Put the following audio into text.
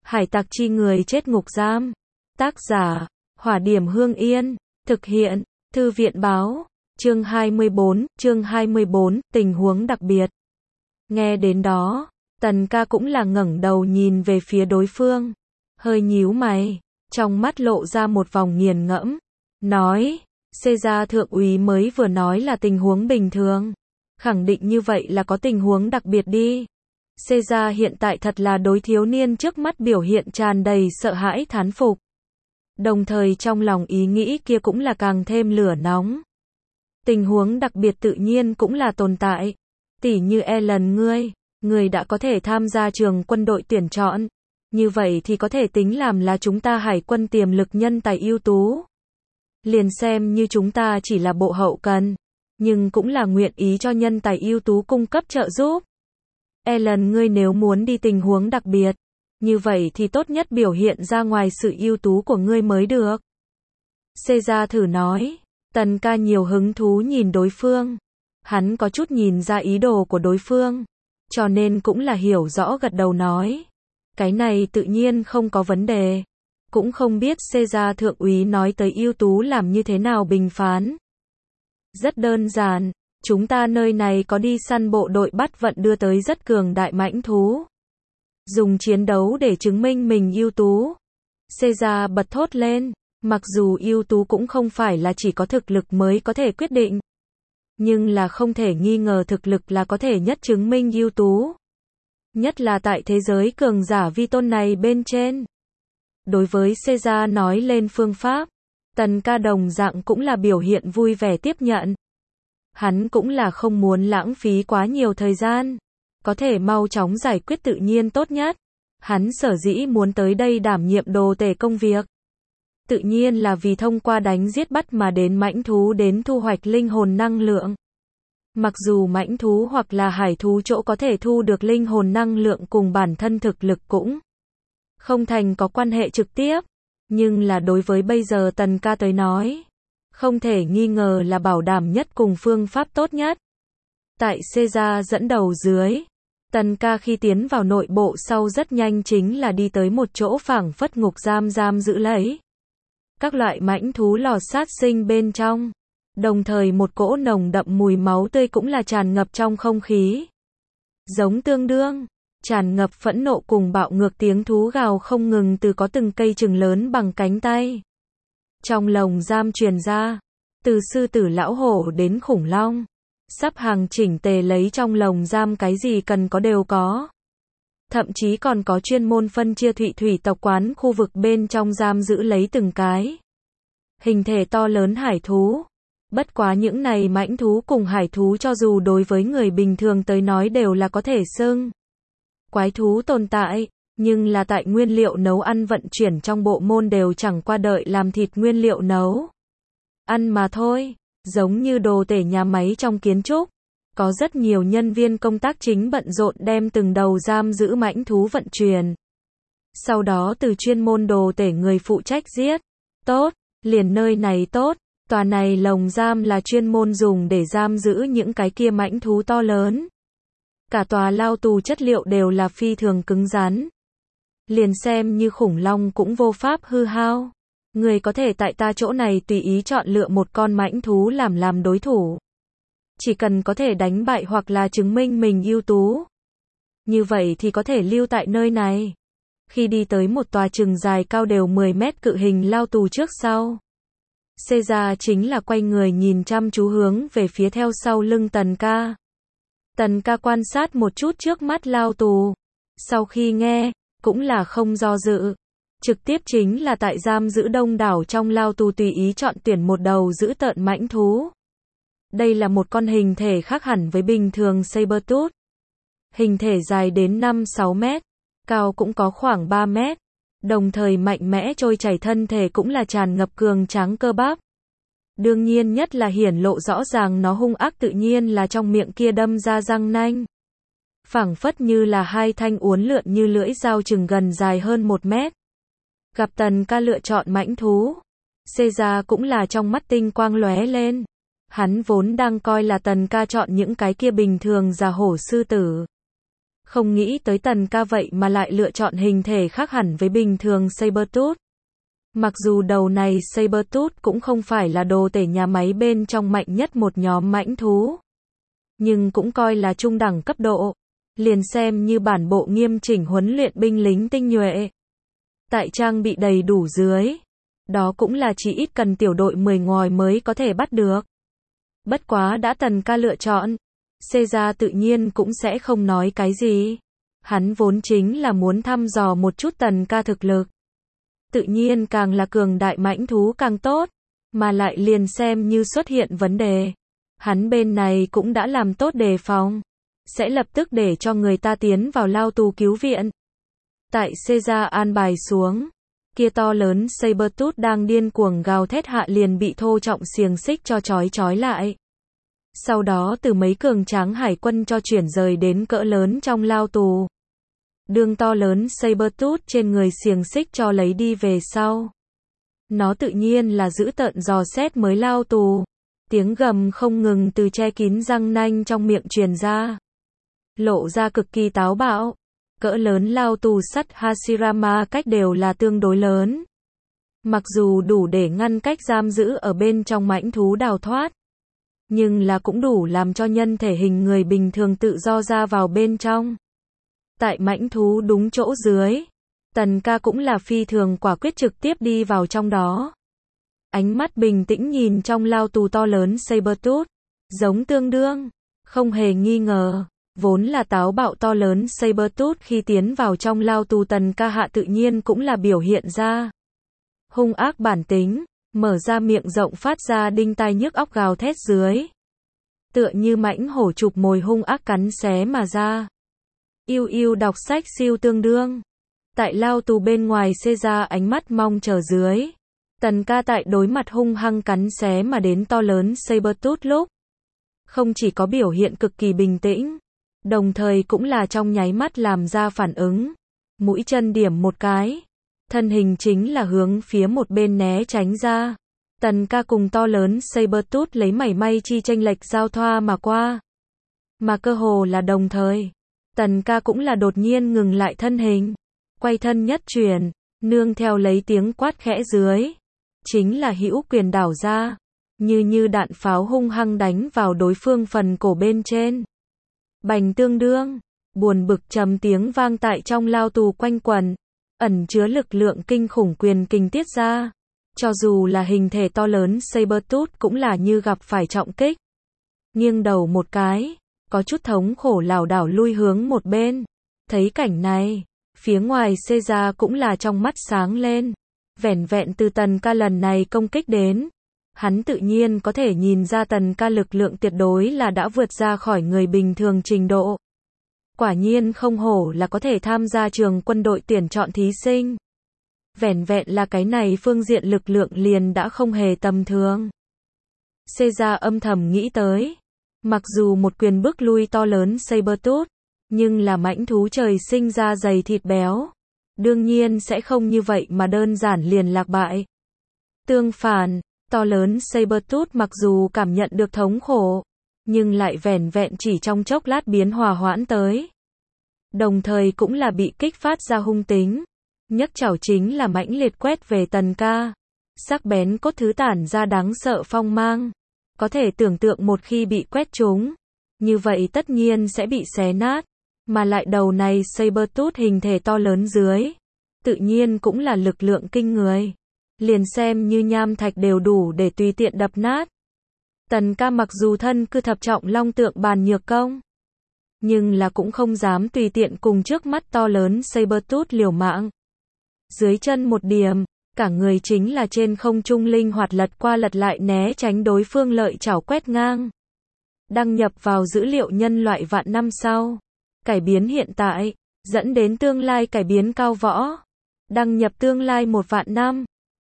Hải tặc chi người chết ngục giam. Tác giả, Hỏa Điểm Hương Yên. Thực hiện, Thư viện báo. Chương 24, tình huống đặc biệt. Nghe đến đó, Tần ca cũng là ngẩng đầu nhìn về phía đối phương. Hơi nhíu mày, trong mắt lộ ra một vòng nghiền ngẫm. Nói, Caesar thượng úy mới vừa nói là tình huống bình thường. Khẳng định như vậy là có tình huống đặc biệt đi. Caesar hiện tại thật là đối thiếu niên trước mắt biểu hiện tràn đầy sợ hãi thán phục. Đồng thời trong lòng ý nghĩ kia cũng là càng thêm lửa nóng. Tình huống đặc biệt tự nhiên cũng là tồn tại. Tỉ như Ellen người đã có thể tham gia trường quân đội tuyển chọn. Như vậy thì có thể tính làm là chúng ta hải quân tiềm lực nhân tài ưu tú. Liền xem như chúng ta chỉ là bộ hậu cần, nhưng cũng là nguyện ý cho nhân tài ưu tú cung cấp trợ giúp. Ellen ngươi nếu muốn đi tình huống đặc biệt, như vậy thì tốt nhất biểu hiện ra ngoài sự ưu tú của ngươi mới được. Caesar thử nói. Tần ca nhiều hứng thú nhìn đối phương. Hắn có chút nhìn ra ý đồ của đối phương, cho nên cũng là hiểu rõ gật đầu nói. Cái này tự nhiên không có vấn đề. Cũng không biết Caesar thượng úy nói tới ưu tú làm như thế nào bình phán. Rất đơn giản, chúng ta nơi này có đi săn bộ đội bắt vận đưa tới rất cường đại mãnh thú. Dùng chiến đấu để chứng minh mình ưu tú. Caesar bật thốt lên, mặc dù ưu tú cũng không phải là chỉ có thực lực mới có thể quyết định. Nhưng là không thể nghi ngờ thực lực là có thể nhất chứng minh ưu tú. Nhất là tại thế giới cường giả vi tôn này bên trên. Đối với Caesar nói lên phương pháp, Tần ca đồng dạng cũng là biểu hiện vui vẻ tiếp nhận. Hắn cũng là không muốn lãng phí quá nhiều thời gian. Có thể mau chóng giải quyết tự nhiên tốt nhất. Hắn sở dĩ muốn tới đây đảm nhiệm đồ tể công việc. Tự nhiên là vì thông qua đánh giết bắt mà đến mãnh thú đến thu hoạch linh hồn năng lượng. Mặc dù mãnh thú hoặc là hải thú chỗ có thể thu được linh hồn năng lượng cùng bản thân thực lực cũng không thành có quan hệ trực tiếp. Nhưng là đối với bây giờ Tần ca tới nói, không thể nghi ngờ là bảo đảm nhất cùng phương pháp tốt nhất. Tại Caesar dẫn đầu dưới, Tần ca khi tiến vào nội bộ sau rất nhanh chính là đi tới một chỗ phảng phất ngục giam giữ lấy các loại mãnh thú lò sát sinh bên trong. Đồng thời một cỗ nồng đậm mùi máu tươi cũng là tràn ngập trong không khí. Giống tương đương, tràn ngập phẫn nộ cùng bạo ngược tiếng thú gào không ngừng từ có từng cây chừng lớn bằng cánh tay. Trong lồng giam truyền ra, từ sư tử lão hổ đến khủng long. Sắp hàng chỉnh tề lấy trong lồng giam cái gì cần có đều có. Thậm chí còn có chuyên môn phân chia thủy tộc quán khu vực bên trong giam giữ lấy từng cái hình thể to lớn hải thú. Bất quá những này mãnh thú cùng hải thú cho dù đối với người bình thường tới nói đều là có thể xưng quái thú tồn tại, nhưng là tại nguyên liệu nấu ăn vận chuyển trong bộ môn đều chẳng qua đợi làm thịt nguyên liệu nấu ăn mà thôi. Giống như đồ tể nhà máy trong kiến trúc, có rất nhiều nhân viên công tác chính bận rộn đem từng đầu giam giữ mãnh thú vận chuyển. Sau đó từ chuyên môn đồ tể người phụ trách giết. Tốt, liền nơi này tốt, tòa này lồng giam là chuyên môn dùng để giam giữ những cái kia mãnh thú to lớn. Cả tòa lao tù chất liệu đều là phi thường cứng rắn. Liền xem như khủng long cũng vô pháp hư hao. Người có thể tại ta chỗ này tùy ý chọn lựa một con mãnh thú làm đối thủ. Chỉ cần có thể đánh bại hoặc là chứng minh mình ưu tú. Như vậy thì có thể lưu tại nơi này. Khi đi tới một tòa chừng dài cao đều 10 mét cự hình lao tù trước sau. Caesar chính là quay người nhìn chăm chú hướng về phía theo sau lưng Tần ca. Tần ca quan sát một chút trước mắt lao tù. Sau khi nghe, cũng là không do dự. Trực tiếp chính là tại giam giữ đông đảo trong lao tù tùy ý chọn tuyển một đầu dữ tợn mãnh thú. Đây là một con hình thể khác hẳn với bình thường Sabertooth. Hình thể dài đến 5-6 mét, cao cũng có khoảng 3 mét. Đồng thời mạnh mẽ trôi chảy thân thể cũng là tràn ngập cường tráng cơ bắp. Đương nhiên nhất là hiển lộ rõ ràng nó hung ác tự nhiên là trong miệng kia đâm ra răng nanh. Phảng phất như là hai thanh uốn lượn như lưỡi dao chừng gần dài hơn 1 mét. Gặp Tần ca lựa chọn mãnh thú, Caesar cũng là trong mắt tinh quang lóe lên. Hắn vốn đang coi là Tần ca chọn những cái kia bình thường già hổ sư tử. Không nghĩ tới Tần ca vậy mà lại lựa chọn hình thể khác hẳn với bình thường Sabertooth. Mặc dù đầu này Sabertooth cũng không phải là đồ tể nhà máy bên trong mạnh nhất một nhóm mãnh thú, nhưng cũng coi là trung đẳng cấp độ, liền xem như bản bộ nghiêm chỉnh huấn luyện binh lính tinh nhuệ. Tại trang bị đầy đủ dưới, đó cũng là chỉ ít cần tiểu đội 10 ngòi mới có thể bắt được. Bất quá đã Tần ca lựa chọn, Caesar tự nhiên cũng sẽ không nói cái gì. Hắn vốn chính là muốn thăm dò một chút Tần ca thực lực. Tự nhiên càng là cường đại mãnh thú càng tốt, mà lại liền xem như xuất hiện vấn đề. Hắn bên này cũng đã làm tốt đề phòng, sẽ lập tức để cho người ta tiến vào lao tù cứu viện. Tại Caesar an bài xuống, kia to lớn Sabertooth đang điên cuồng gào thét hạ liền bị thô trọng xiềng xích cho trói lại. Sau đó từ mấy cường tráng hải quân cho chuyển rời đến cỡ lớn trong lao tù. Đường to lớn Sabertooth trên người xiềng xích cho lấy đi về sau. Nó tự nhiên là giữ tợn dò xét mới lao tù. Tiếng gầm không ngừng từ che kín răng nanh trong miệng truyền ra. Lộ ra cực kỳ táo bạo. Cỡ lớn lao tù sắt Hashirama cách đều là tương đối lớn. Mặc dù đủ để ngăn cách giam giữ ở bên trong mãnh thú đào thoát, nhưng là cũng đủ làm cho nhân thể hình người bình thường tự do ra vào bên trong. Tại mãnh thú đúng chỗ dưới, Tần ca cũng là phi thường quả quyết trực tiếp đi vào trong đó. Ánh mắt bình tĩnh nhìn trong lao tù to lớn Sabertooth, giống tương đương, không hề nghi ngờ. Vốn là táo bạo to lớn Sabertooth khi tiến vào trong lao tù Tần ca hạ tự nhiên cũng là biểu hiện ra hung ác bản tính, mở ra miệng rộng phát ra đinh tai nhức óc gào thét dưới. Tựa như mãnh hổ chụp mồi hung ác cắn xé mà ra. Yêu yêu đọc sách siêu tương đương. Tại lao tù bên ngoài Caesar ánh mắt mong chờ dưới. Tần ca tại đối mặt hung hăng cắn xé mà đến to lớn Sabertooth lúc, không chỉ có biểu hiện cực kỳ bình tĩnh, đồng thời cũng là trong nháy mắt làm ra phản ứng. Mũi chân điểm một cái, thân hình chính là hướng phía một bên né tránh ra. Tần ca cùng to lớn Sabertooth lấy mảy may chi chênh lệch giao thoa mà qua. Mà cơ hồ là đồng thời, Tần ca cũng là đột nhiên ngừng lại thân hình, quay thân nhất chuyển, nương theo lấy tiếng quát khẽ dưới, chính là hữu quyền đảo ra, như đạn pháo hung hăng đánh vào đối phương phần cổ bên trên. Bành tương đương, buồn bực trầm tiếng vang tại trong lao tù quanh quẩn, ẩn chứa lực lượng kinh khủng quyền kình tiết ra. Cho dù là hình thể to lớn Sabertooth cũng là như gặp phải trọng kích. Nghiêng đầu một cái, có chút thống khổ lảo đảo lui hướng một bên. Thấy cảnh này, phía ngoài Caesar cũng là trong mắt sáng lên. Vẻn vẹn từ Tần ca lần này công kích đến, hắn tự nhiên có thể nhìn ra Tần ca lực lượng tuyệt đối là đã vượt ra khỏi người bình thường trình độ. Quả nhiên không hổ là có thể tham gia trường quân đội tuyển chọn thí sinh. Vẻn vẹn là cái này phương diện lực lượng liền đã không hề tầm thường. Caesar âm thầm nghĩ tới. Mặc dù một quyền bức lui to lớn Sabertooth, nhưng là mãnh thú trời sinh ra dày thịt béo. Đương nhiên sẽ không như vậy mà đơn giản liền lạc bại. Tương phản, to lớn Sabertooth mặc dù cảm nhận được thống khổ, nhưng lại vẻn vẹn chỉ trong chốc lát biến hòa hoãn tới. Đồng thời cũng là bị kích phát ra hung tính. Nhấc chảo chính là mãnh liệt quét về Tần ca. Sắc bén cốt thứ tản ra đáng sợ phong mang. Có thể tưởng tượng một khi bị quét trúng, như vậy tất nhiên sẽ bị xé nát. Mà lại đầu này Sabertooth hình thể to lớn dưới, tự nhiên cũng là lực lượng kinh người. Liền xem như nham thạch đều đủ để tùy tiện đập nát. Tần ca mặc dù thân cư thập trọng long tượng bàn nhược công, nhưng là cũng không dám tùy tiện cùng trước mắt to lớn Sabertooth liều mạng. Dưới chân một điểm, cả người chính là trên không trung linh hoạt lật qua lật lại né tránh đối phương lợi chảo quét ngang. Đăng nhập vào dữ liệu nhân loại vạn năm sau. Cải biến hiện tại, dẫn đến tương lai cải biến cao võ. Đăng nhập tương lai 1 vạn năm.